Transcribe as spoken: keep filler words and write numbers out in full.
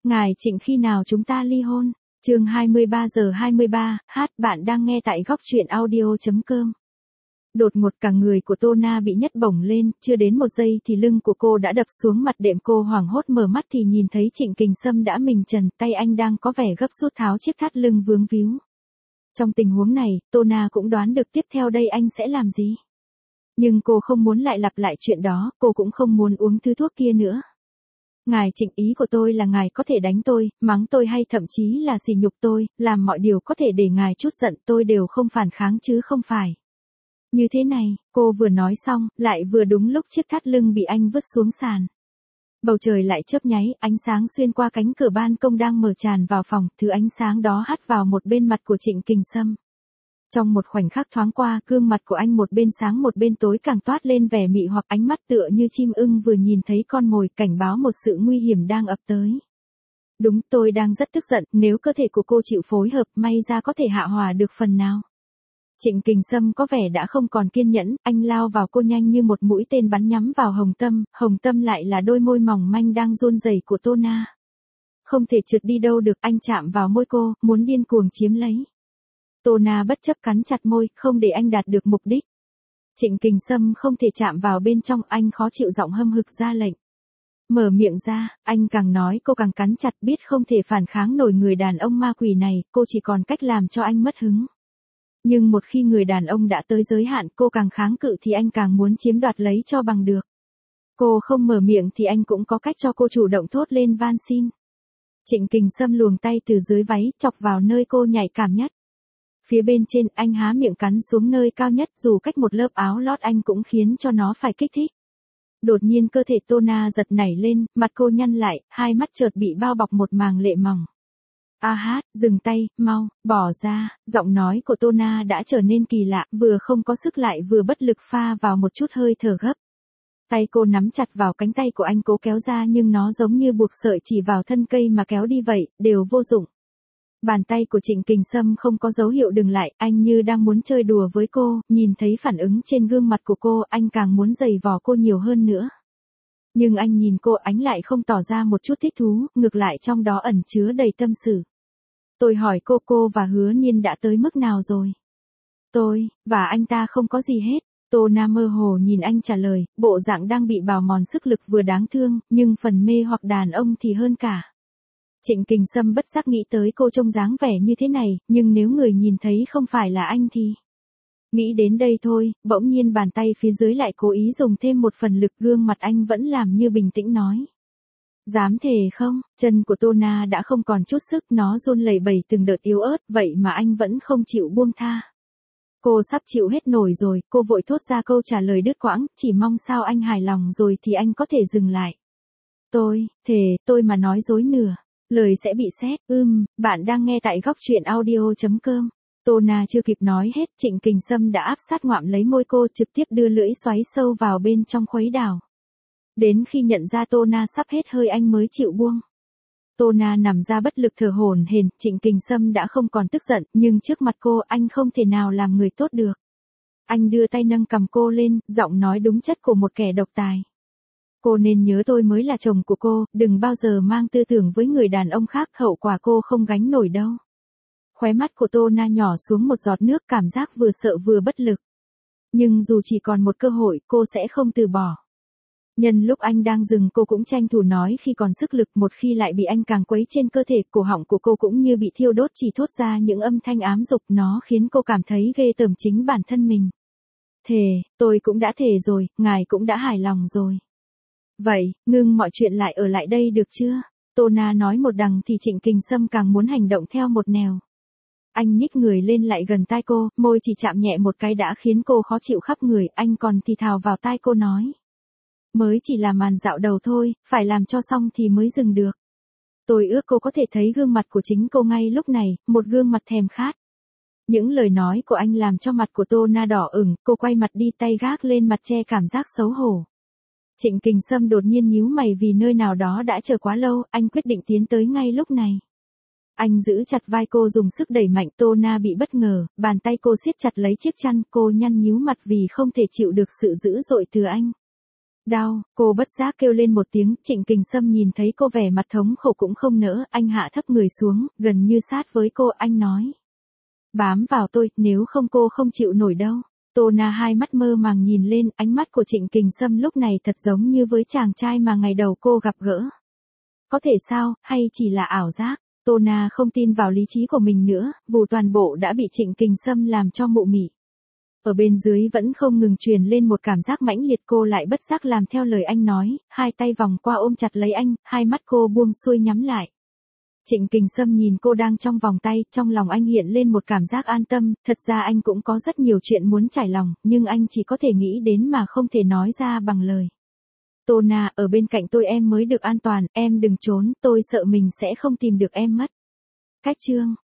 Ngài Trịnh khi nào chúng ta ly hôn? Chương hai mươi ba giờ hai mươi ba, hát bạn đang nghe tại góc truyện audio.com. Đột ngột cả người của Tô Na bị nhấc bổng lên, chưa đến một giây thì lưng của cô đã đập xuống mặt đệm, cô hoảng hốt mở mắt thì nhìn thấy Trịnh Kình Sâm đã mình trần, tay anh đang có vẻ gấp rút tháo chiếc thắt lưng vướng víu. Trong tình huống này, Tô Na cũng đoán được tiếp theo đây anh sẽ làm gì. Nhưng cô không muốn lại lặp lại chuyện đó, cô cũng không muốn uống thứ thuốc kia nữa. Ngài Trịnh, ý của tôi là ngài có thể đánh tôi, mắng tôi hay thậm chí là sỉ nhục tôi, làm mọi điều có thể để ngài chút giận, tôi đều không phản kháng chứ không phải. Như thế này, cô vừa nói xong, lại vừa đúng lúc chiếc thắt lưng bị anh vứt xuống sàn. Bầu trời lại chớp nháy, ánh sáng xuyên qua cánh cửa ban công đang mở tràn vào phòng, thứ ánh sáng đó hắt vào một bên mặt của Trịnh Kình Sâm. Trong một khoảnh khắc thoáng qua, gương mặt của anh một bên sáng một bên tối càng toát lên vẻ mị hoặc, ánh mắt tựa như chim ưng vừa nhìn thấy con mồi, cảnh báo một sự nguy hiểm đang ập tới. Đúng, tôi đang rất tức giận, nếu cơ thể của cô chịu phối hợp, may ra có thể hạ hòa được phần nào. Trịnh Kình Sâm có vẻ đã không còn kiên nhẫn, anh lao vào cô nhanh như một mũi tên bắn nhắm vào Hồng Tâm, Hồng Tâm lại là đôi môi mỏng manh đang run rẩy của Tô Na. Không thể trượt đi đâu được, anh chạm vào môi cô, muốn điên cuồng chiếm lấy. Tô Na bất chấp cắn chặt môi, không để anh đạt được mục đích. Trịnh Kình Sâm không thể chạm vào bên trong, anh khó chịu giọng hâm hực ra lệnh. Mở miệng ra, anh càng nói cô càng cắn chặt, biết không thể phản kháng nổi người đàn ông ma quỷ này, cô chỉ còn cách làm cho anh mất hứng. Nhưng một khi người đàn ông đã tới giới hạn, cô càng kháng cự thì anh càng muốn chiếm đoạt lấy cho bằng được. Cô không mở miệng thì anh cũng có cách cho cô chủ động thốt lên van xin. Trịnh Kình Sâm luồn tay từ dưới váy, chọc vào nơi cô nhạy cảm nhất. Phía bên trên, anh há miệng cắn xuống nơi cao nhất, dù cách một lớp áo lót anh cũng khiến cho nó phải kích thích. Đột nhiên cơ thể Tô Na giật nảy lên, mặt cô nhăn lại, hai mắt chợt bị bao bọc một màng lệ mỏng. A hát, dừng tay, mau, bỏ ra, giọng nói của Tô Na đã trở nên kỳ lạ, vừa không có sức lại vừa bất lực pha vào một chút hơi thở gấp. Tay cô nắm chặt vào cánh tay của anh cố kéo ra nhưng nó giống như buộc sợi chỉ vào thân cây mà kéo đi vậy, đều vô dụng. Bàn tay của Trịnh Kình Sâm không có dấu hiệu dừng lại, anh như đang muốn chơi đùa với cô, nhìn thấy phản ứng trên gương mặt của cô, anh càng muốn giày vò cô nhiều hơn nữa. Nhưng anh nhìn cô, ánh lại không tỏ ra một chút thích thú, ngược lại trong đó ẩn chứa đầy tâm sự. Tôi hỏi cô, cô và Hứa Nhiên đã tới mức nào rồi? Tôi, và anh ta không có gì hết. Tô Na mơ hồ nhìn anh trả lời, bộ dạng đang bị bào mòn sức lực vừa đáng thương, nhưng phần mê hoặc đàn ông thì hơn cả. Trịnh Kình Sâm bất giác nghĩ tới cô trông dáng vẻ như thế này, nhưng nếu người nhìn thấy không phải là anh thì... Nghĩ đến đây thôi, bỗng nhiên bàn tay phía dưới lại cố ý dùng thêm một phần lực, gương mặt anh vẫn làm như bình tĩnh nói. Dám thề không? Chân của Tô Na đã không còn chút sức, nó run lẩy bẩy từng đợt yếu ớt, vậy mà anh vẫn không chịu buông tha. Cô sắp chịu hết nổi rồi, cô vội thốt ra câu trả lời đứt quãng, chỉ mong sao anh hài lòng rồi thì anh có thể dừng lại. Tôi, thề, tôi mà nói dối nửa, lời sẽ bị xét. Ưm, bạn đang nghe tại góc truyện audio.com. Tô Na chưa kịp nói hết, Trịnh Kình Sâm đã áp sát ngoạm lấy môi cô, trực tiếp đưa lưỡi xoáy sâu vào bên trong khuấy đảo. Đến khi nhận ra Tô Na sắp hết hơi anh mới chịu buông. Tô Na nằm ra bất lực thở hổn hển, Trịnh Kình Sâm đã không còn tức giận, nhưng trước mặt cô anh không thể nào làm người tốt được. Anh đưa tay nâng cằm cô lên, giọng nói đúng chất của một kẻ độc tài. Cô nên nhớ tôi mới là chồng của cô, đừng bao giờ mang tư tưởng với người đàn ông khác, hậu quả cô không gánh nổi đâu. Khóe mắt của Tô Na nhỏ xuống một giọt nước, cảm giác vừa sợ vừa bất lực. Nhưng dù chỉ còn một cơ hội, cô sẽ không từ bỏ. Nhân lúc anh đang dừng cô cũng tranh thủ nói khi còn sức lực, một khi lại bị anh càng quấy trên cơ thể, cổ họng của cô cũng như bị thiêu đốt, chỉ thốt ra những âm thanh ám dục, nó khiến cô cảm thấy ghê tởm chính bản thân mình. Thề, tôi cũng đã thề rồi, ngài cũng đã hài lòng rồi. Vậy, ngưng mọi chuyện lại ở lại đây được chưa? Tô Na nói một đằng thì Trịnh Kình Sâm càng muốn hành động theo một nẻo. Anh nhích người lên lại gần tai cô, môi chỉ chạm nhẹ một cái đã khiến cô khó chịu khắp người, anh còn thì thào vào tai cô nói. Mới chỉ là màn dạo đầu thôi, phải làm cho xong thì mới dừng được. Tôi ước cô có thể thấy gương mặt của chính cô ngay lúc này, một gương mặt thèm khát. Những lời nói của anh làm cho mặt của Tô Na đỏ ửng, cô quay mặt đi, tay gác lên mặt che cảm giác xấu hổ. Trịnh Kình Sâm đột nhiên nhíu mày vì nơi nào đó đã chờ quá lâu, anh quyết định tiến tới ngay lúc này. Anh giữ chặt vai cô dùng sức đẩy mạnh, Tô Na bị bất ngờ, bàn tay cô siết chặt lấy chiếc chăn, cô nhăn nhíu mặt vì không thể chịu được sự dữ dội từ anh. Đau, cô bất giác kêu lên một tiếng, Trịnh Kình Sâm nhìn thấy cô vẻ mặt thống khổ cũng không nỡ, anh hạ thấp người xuống, gần như sát với cô, anh nói. Bám vào tôi, nếu không cô không chịu nổi đâu. Tô Na hai mắt mơ màng nhìn lên, ánh mắt của Trịnh Kình Sâm lúc này thật giống như với chàng trai mà ngày đầu cô gặp gỡ. Có thể sao, hay chỉ là ảo giác? Tô Na không tin vào lý trí của mình nữa, vù toàn bộ đã bị Trịnh Kình Sâm làm cho mụ mị. Ở bên dưới vẫn không ngừng truyền lên một cảm giác mãnh liệt, cô lại bất giác làm theo lời anh nói, hai tay vòng qua ôm chặt lấy anh, hai mắt cô buông xuôi nhắm lại. Trịnh Kình Sâm nhìn cô đang trong vòng tay, trong lòng anh hiện lên một cảm giác an tâm, thật ra anh cũng có rất nhiều chuyện muốn trải lòng, nhưng anh chỉ có thể nghĩ đến mà không thể nói ra bằng lời. Tô Na, ở bên cạnh tôi em mới được an toàn, em đừng trốn, tôi sợ mình sẽ không tìm được em mất. Cách chương